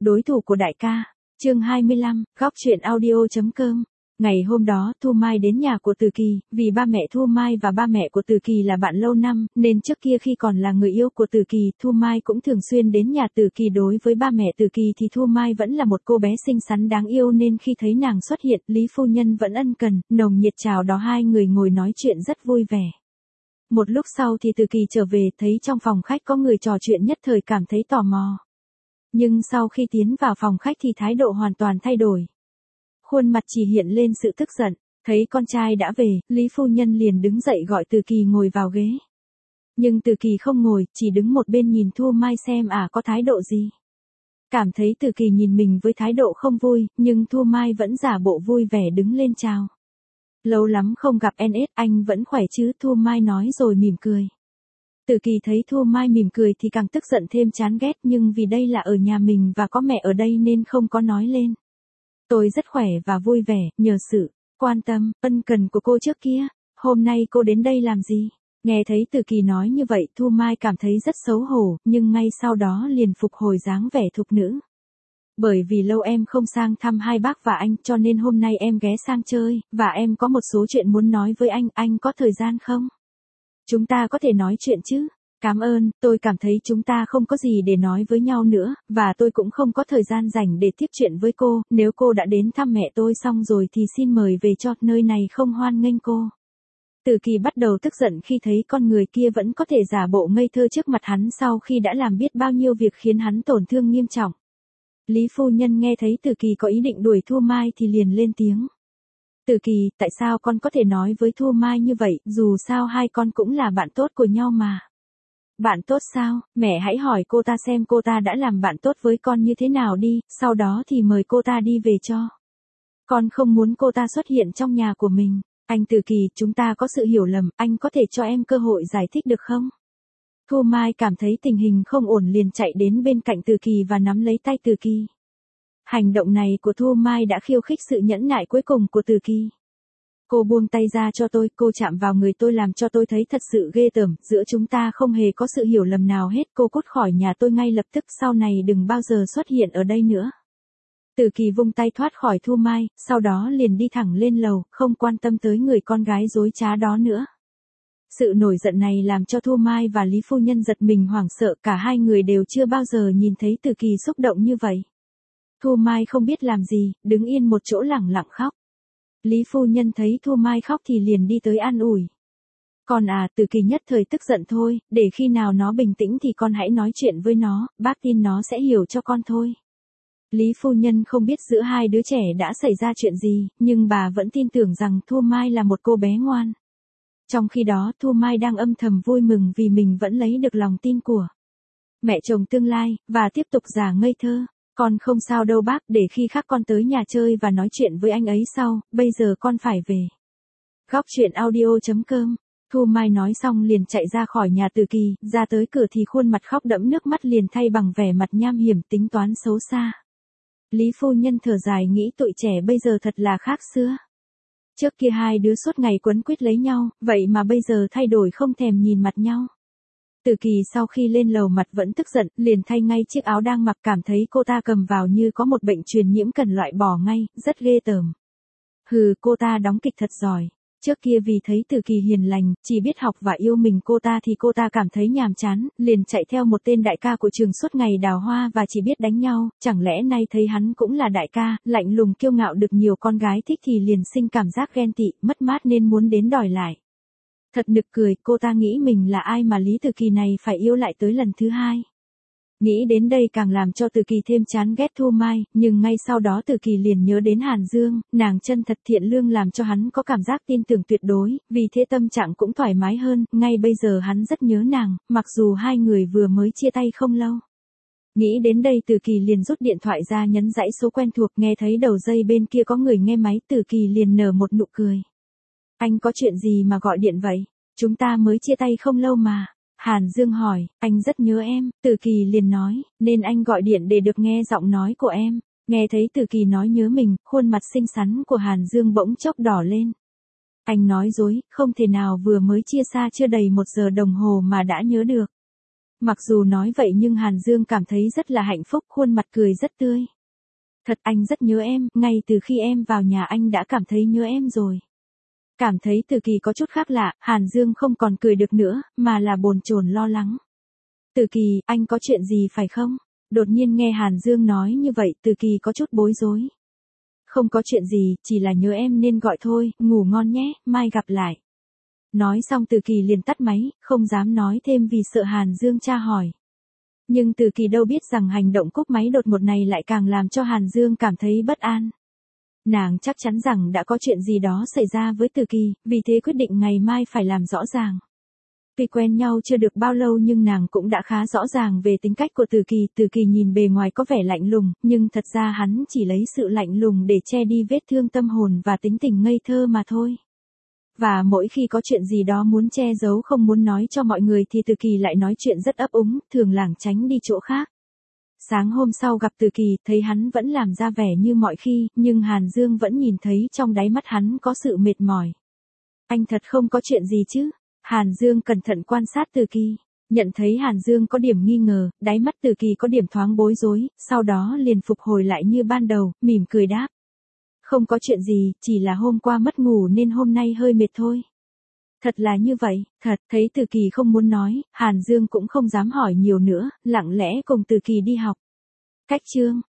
đối thủ của đại ca. Chương 25, góc truyện audio.com. Ngày hôm đó Thu Mai đến nhà của Từ Kỳ, vì ba mẹ Thu Mai và ba mẹ của Từ Kỳ là bạn lâu năm, nên trước kia khi còn là người yêu của Từ Kỳ, Thu Mai cũng thường xuyên đến nhà Từ Kỳ. Đối với ba mẹ Từ Kỳ thì Thu Mai vẫn là một cô bé xinh xắn đáng yêu, nên khi thấy nàng xuất hiện, Lý phu nhân vẫn ân cần, nồng nhiệt chào đón hai người ngồi nói chuyện rất vui vẻ. Một lúc sau thì Từ Kỳ trở về, thấy trong phòng khách có người trò chuyện, nhất thời cảm thấy tò mò. Nhưng sau khi tiến vào phòng khách thì thái độ hoàn toàn thay đổi. Khuôn mặt chỉ hiện lên sự tức giận, thấy con trai đã về, Lý phu nhân liền đứng dậy gọi Từ Kỳ ngồi vào ghế. Nhưng Từ Kỳ không ngồi, chỉ đứng một bên nhìn Thu Mai xem có thái độ gì. Cảm thấy Từ Kỳ nhìn mình với thái độ không vui, nhưng Thu Mai vẫn giả bộ vui vẻ đứng lên chào. Lâu lắm không gặp NS, anh vẫn khỏe chứ? Thu Mai nói rồi mỉm cười. Từ Kỳ thấy Thu Mai mỉm cười thì càng tức giận thêm chán ghét, nhưng vì đây là ở nhà mình và có mẹ ở đây nên không có nói lên. Tôi rất khỏe và vui vẻ, nhờ sự quan tâm, ân cần của cô trước kia. Hôm nay cô đến đây làm gì? Nghe thấy Từ Kỳ nói như vậy, Thu Mai cảm thấy rất xấu hổ, nhưng ngay sau đó liền phục hồi dáng vẻ thục nữ. Bởi vì lâu em không sang thăm hai bác và anh, cho nên hôm nay em ghé sang chơi, và em có một số chuyện muốn nói với anh có thời gian không? Chúng ta có thể nói chuyện chứ? Cảm ơn, tôi cảm thấy chúng ta không có gì để nói với nhau nữa, và tôi cũng không có thời gian rảnh để tiếp chuyện với cô. Nếu cô đã đến thăm mẹ tôi xong rồi thì xin mời về cho, nơi này không hoan nghênh cô. Từ Kỳ bắt đầu tức giận khi thấy con người kia vẫn có thể giả bộ ngây thơ trước mặt hắn sau khi đã làm biết bao nhiêu việc khiến hắn tổn thương nghiêm trọng. Lý phu nhân nghe thấy Từ Kỳ có ý định đuổi Thu Mai thì liền lên tiếng. Từ Kỳ, tại sao con có thể nói với Thu Mai như vậy, dù sao hai con cũng là bạn tốt của nhau mà. Bạn tốt sao? Mẹ hãy hỏi cô ta xem cô ta đã làm bạn tốt với con như thế nào đi, sau đó thì mời cô ta đi về cho. Con không muốn cô ta xuất hiện trong nhà của mình. Anh Từ Kỳ, chúng ta có sự hiểu lầm, anh có thể cho em cơ hội giải thích được không? Thu Mai cảm thấy tình hình không ổn liền chạy đến bên cạnh Từ Kỳ và nắm lấy tay Từ Kỳ. Hành động này của Thu Mai đã khiêu khích sự nhẫn nại cuối cùng của Từ Kỳ. Cô buông tay ra cho tôi, cô chạm vào người tôi làm cho tôi thấy thật sự ghê tởm, giữa chúng ta không hề có sự hiểu lầm nào hết, cô cút khỏi nhà tôi ngay lập tức, sau này đừng bao giờ xuất hiện ở đây nữa. Từ Kỳ vung tay thoát khỏi Thu Mai, sau đó liền đi thẳng lên lầu, không quan tâm tới người con gái dối trá đó nữa. Sự nổi giận này làm cho Thu Mai và Lý phu nhân giật mình hoảng sợ, cả hai người đều chưa bao giờ nhìn thấy Từ Kỳ xúc động như vậy. Thu Mai không biết làm gì, đứng yên một chỗ lẳng lặng khóc. Lý phu nhân thấy Thu Mai khóc thì liền đi tới an ủi. Con Từ Kỳ nhất thời tức giận thôi, để khi nào nó bình tĩnh thì con hãy nói chuyện với nó, bác tin nó sẽ hiểu cho con thôi. Lý phu nhân không biết giữa hai đứa trẻ đã xảy ra chuyện gì, nhưng bà vẫn tin tưởng rằng Thu Mai là một cô bé ngoan. Trong khi đó Thu Mai đang âm thầm vui mừng vì mình vẫn lấy được lòng tin của mẹ chồng tương lai, và tiếp tục giả ngây thơ. Con không sao đâu bác, để khi khác con tới nhà chơi và nói chuyện với anh ấy sau, bây giờ con phải về. Góc truyện audio.com. Thu Mai nói xong liền chạy ra khỏi nhà Từ Kỳ, ra tới cửa thì khuôn mặt khóc đẫm nước mắt liền thay bằng vẻ mặt nham hiểm tính toán xấu xa. Lý phu nhân thở dài nghĩ tụi trẻ bây giờ thật là khác xưa. Trước kia hai đứa suốt ngày quấn quýt lấy nhau, vậy mà bây giờ thay đổi không thèm nhìn mặt nhau. Từ Kỳ sau khi lên lầu mặt vẫn tức giận, liền thay ngay chiếc áo đang mặc, cảm thấy cô ta cầm vào như có một bệnh truyền nhiễm cần loại bỏ ngay, rất ghê tởm. Hừ, cô ta đóng kịch thật giỏi. Trước kia vì thấy Từ Kỳ hiền lành, chỉ biết học và yêu mình cô ta thì cô ta cảm thấy nhàm chán, liền chạy theo một tên đại ca của trường suốt ngày đào hoa và chỉ biết đánh nhau, chẳng lẽ nay thấy hắn cũng là đại ca, lạnh lùng kiêu ngạo được nhiều con gái thích thì liền sinh cảm giác ghen tị, mất mát nên muốn đến đòi lại. Thật nực cười, cô ta nghĩ mình là ai mà Lý Từ Kỳ này phải yêu lại tới lần thứ hai. Nghĩ đến đây càng làm cho Từ Kỳ thêm chán ghét Thu Mai, nhưng ngay sau đó Từ Kỳ liền nhớ đến Hàn Dương, nàng chân thật thiện lương làm cho hắn có cảm giác tin tưởng tuyệt đối, vì thế tâm trạng cũng thoải mái hơn, ngay bây giờ hắn rất nhớ nàng, mặc dù hai người vừa mới chia tay không lâu. Nghĩ đến đây Từ Kỳ liền rút điện thoại ra nhấn dãy số quen thuộc, nghe thấy đầu dây bên kia có người nghe máy, Từ Kỳ liền nở một nụ cười. Anh có chuyện gì mà gọi điện vậy? Chúng ta mới chia tay không lâu mà. Hàn Dương hỏi, anh rất nhớ em, Từ Kỳ liền nói, nên anh gọi điện để được nghe giọng nói của em. Nghe thấy Từ Kỳ nói nhớ mình, khuôn mặt xinh xắn của Hàn Dương bỗng chốc đỏ lên. Anh nói dối, không thể nào vừa mới chia xa chưa đầy 1 giờ đồng hồ mà đã nhớ được. Mặc dù nói vậy nhưng Hàn Dương cảm thấy rất là hạnh phúc, khuôn mặt cười rất tươi. Thật anh rất nhớ em, ngay từ khi em vào nhà anh đã cảm thấy nhớ em rồi. Cảm thấy Từ Kỳ có chút khác lạ, Hàn Dương không còn cười được nữa, mà là bồn chồn lo lắng. Từ Kỳ, anh có chuyện gì phải không? Đột nhiên nghe Hàn Dương nói như vậy, Từ Kỳ có chút bối rối. Không có chuyện gì, chỉ là nhớ em nên gọi thôi, ngủ ngon nhé, mai gặp lại. Nói xong Từ Kỳ liền tắt máy, không dám nói thêm vì sợ Hàn Dương tra hỏi. Nhưng Từ Kỳ đâu biết rằng hành động cúp máy đột ngột này lại càng làm cho Hàn Dương cảm thấy bất an. Nàng chắc chắn rằng đã có chuyện gì đó xảy ra với Từ Kỳ, vì thế quyết định ngày mai phải làm rõ ràng. Tuy quen nhau chưa được bao lâu nhưng nàng cũng đã khá rõ ràng về tính cách của Từ Kỳ. Từ Kỳ nhìn bề ngoài có vẻ lạnh lùng, nhưng thật ra hắn chỉ lấy sự lạnh lùng để che đi vết thương tâm hồn và tính tình ngây thơ mà thôi. Và mỗi khi có chuyện gì đó muốn che giấu không muốn nói cho mọi người thì Từ Kỳ lại nói chuyện rất ấp úng, thường lảng tránh đi chỗ khác. Sáng hôm sau gặp Từ Kỳ, thấy hắn vẫn làm ra vẻ như mọi khi, nhưng Hàn Dương vẫn nhìn thấy trong đáy mắt hắn có sự mệt mỏi. Anh thật không có chuyện gì chứ? Hàn Dương cẩn thận quan sát Từ Kỳ. Nhận thấy Hàn Dương có điểm nghi ngờ, đáy mắt Từ Kỳ có điểm thoáng bối rối, sau đó liền phục hồi lại như ban đầu, mỉm cười đáp. Không có chuyện gì, chỉ là hôm qua mất ngủ nên hôm nay hơi mệt thôi. Thật là như vậy, thật, thấy Từ Kỳ không muốn nói, Hàn Dương cũng không dám hỏi nhiều nữa, lặng lẽ cùng Từ Kỳ đi học. Cách chương